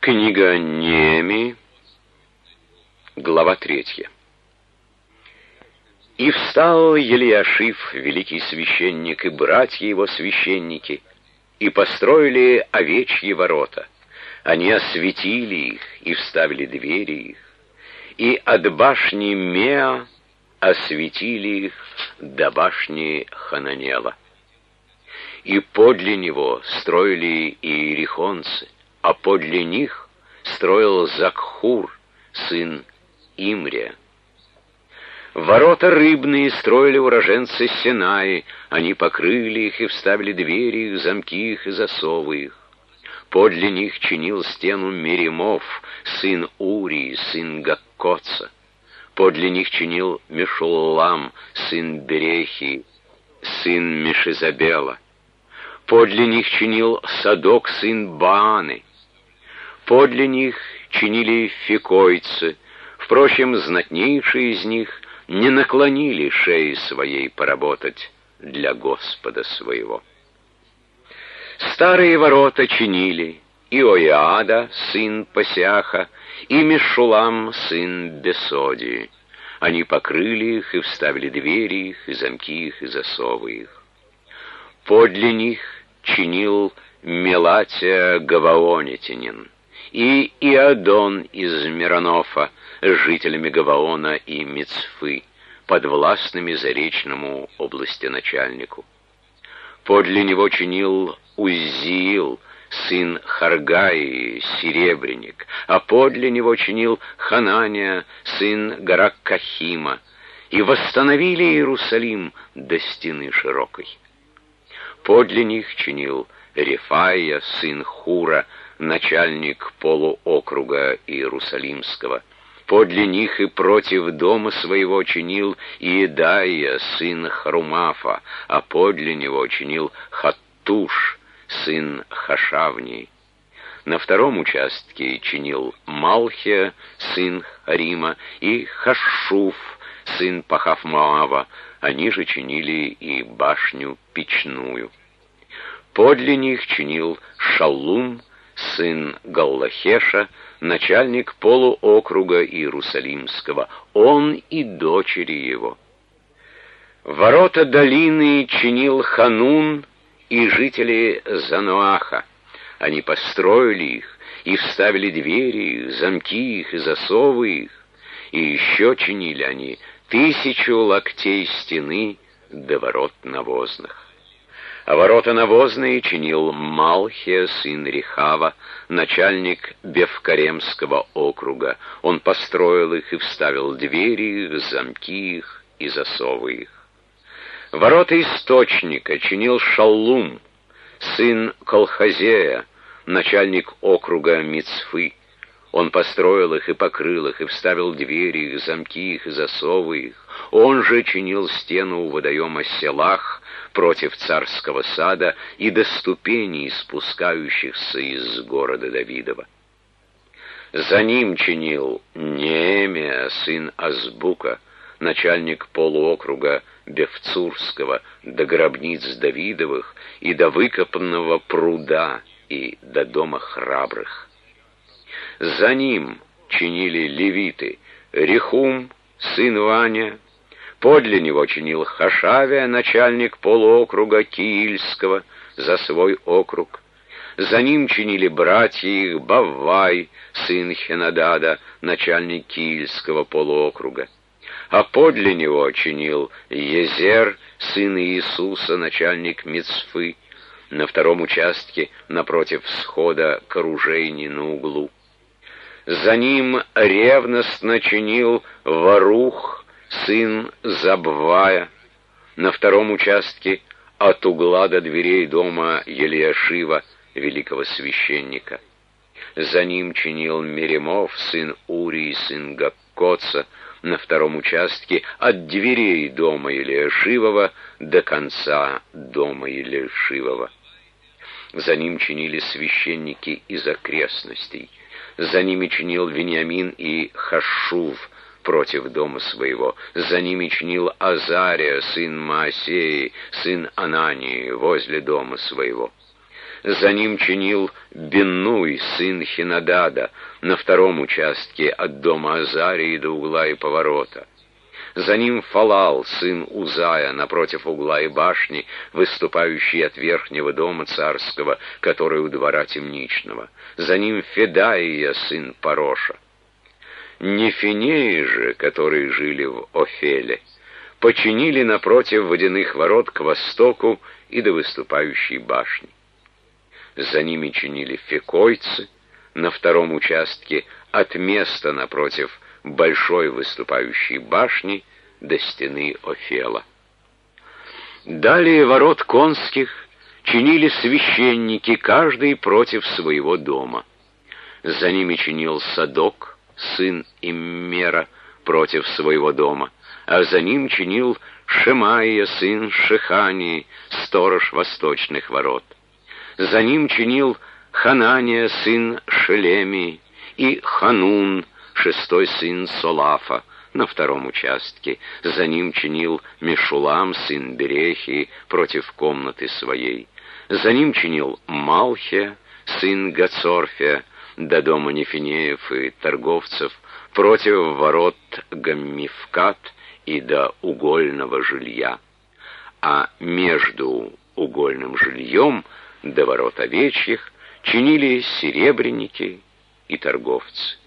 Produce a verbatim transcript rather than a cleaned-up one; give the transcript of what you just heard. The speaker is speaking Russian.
Книга Неемии, глава третья. «И встал Елиашив, великий священник, и братья его священники, и построили овечьи ворота. Они осветили их, и вставили двери их, и от башни Меа осветили их до башни Хананела. И подле него строили иерихонцы, а подле них строил Закхур, сын Имрия. Ворота рыбные строили уроженцы Синаи, они покрыли их и вставили двери их, замки их и засовы их. Подле них чинил стену Меримов, сын Урии, сын Гаккоца. Подле них чинил Мешуллам, сын Берехи, сын Мешизабела. Подле них чинил Садок, сын Бааны. Подле них чинили фикойцы. Впрочем, знатнейшие из них не наклонили шеи своей поработать для Господа своего. Старые ворота чинили Иоиада, сын Пасиаха, и Мешулам, сын Бесодии. Они покрыли их и вставили двери их, и замки их, и засовы их. Подле них чинил Мелатия Гаваонитянин и Иадон из Миронофа, с жителями Гаваона и Мицфы, подвластными заречному областеначальнику. Подле него чинил Уззиил, сын Харгаи, серебряник, а подле него чинил Ханания, сын Гараккахима, и восстановили Иерусалим до стены широкой. Подле них чинил Рефаия, сын Хура, начальник полуокруга Иерусалимского. Подле них и против дома своего чинил Иедаия, сын Харумафа, а подле него чинил Хаттуш, сын Хашавнии. На втором участке чинил Малхия, сын Харима, и Хашшуф, сын Пахав-Моава. Они же чинили и башню печную. Подле них чинил Шаллум, сын Галлахеша, начальник полуокруга Иерусалимского, он и дочери его. Ворота долины чинил Ханун и жители Зануаха. Они построили их и вставили двери их, замки их и засовы их, и еще чинили они тысячу локтей стены до ворот навозных. А ворота навозные чинил Малхия, сын Рехава, начальник Бевкаремского округа. Он построил их и вставил двери их, замки их и засовы их. Ворота источника чинил Шаллум, сын Колхозея, начальник округа Мицфы. Он построил их и покрыл их, и вставил двери их, замки их и засовы их. Он же чинил стену у водоема Селах против царского сада и до ступеней, спускающихся из города Давидова. За ним чинил Неемия, сын Азбука, начальник полуокруга Бевцурского, до гробниц Давидовых и до выкопанного пруда и до дома храбрых. За ним чинили левиты Рехум, сын Ваня. Подле него чинил Хашавия, начальник полуокруга Киильского, за свой округ. За ним чинили братья их Баввай, сын Хенадада, начальник Киильского полуокруга. А подле него чинил Езер, сын Иисуса, начальник Мицфы, на втором участке напротив всхода к оружейне на углу. За ним ревностно чинил Варух, сын Забвая, на втором участке от угла до дверей дома Елиашива, великого священника. За ним чинил Меримов, сын Урии, сын Гаккоца, на втором участке от дверей дома Елиашивова до конца дома Елиашивова. За ним чинили священники из окрестностей. За ними чинил Вениамин и Хашшув против дома своего. За ними чинил Азария, сын Маасеи, сын Анании, возле дома своего. За ним чинил Беннуй, сын Хинадада, на втором участке от дома Азарии до угла и поворота. За ним Фалал, сын Узая, напротив угла и башни, выступающий от верхнего дома царского, который у двора темничного. За ним Федаия, сын Пароша. Нефинеи же, которые жили в Офеле, починили напротив водяных ворот к востоку и до выступающей башни. За ними чинили фекойцы на втором участке от места напротив большой выступающей башни до стены Офела. Далее ворот конских чинили священники, каждый против своего дома. За ними чинил Садок, сын Иммера, против своего дома, а за ним чинил Шемаия, сын Шехании, сторож восточных ворот. За ним чинил Ханания, сын Шелемии, и Ханун, шестой сын Солафа, на втором участке. За ним чинил Мешулам, сын Берехии, против комнаты своей. За ним чинил Малхия, сын Гацорфия, до дома Нефинеев и торговцев, против ворот Гаммифкат и до угольного жилья. А между угольным жильем до ворот овечьих чинили серебряники и торговцы.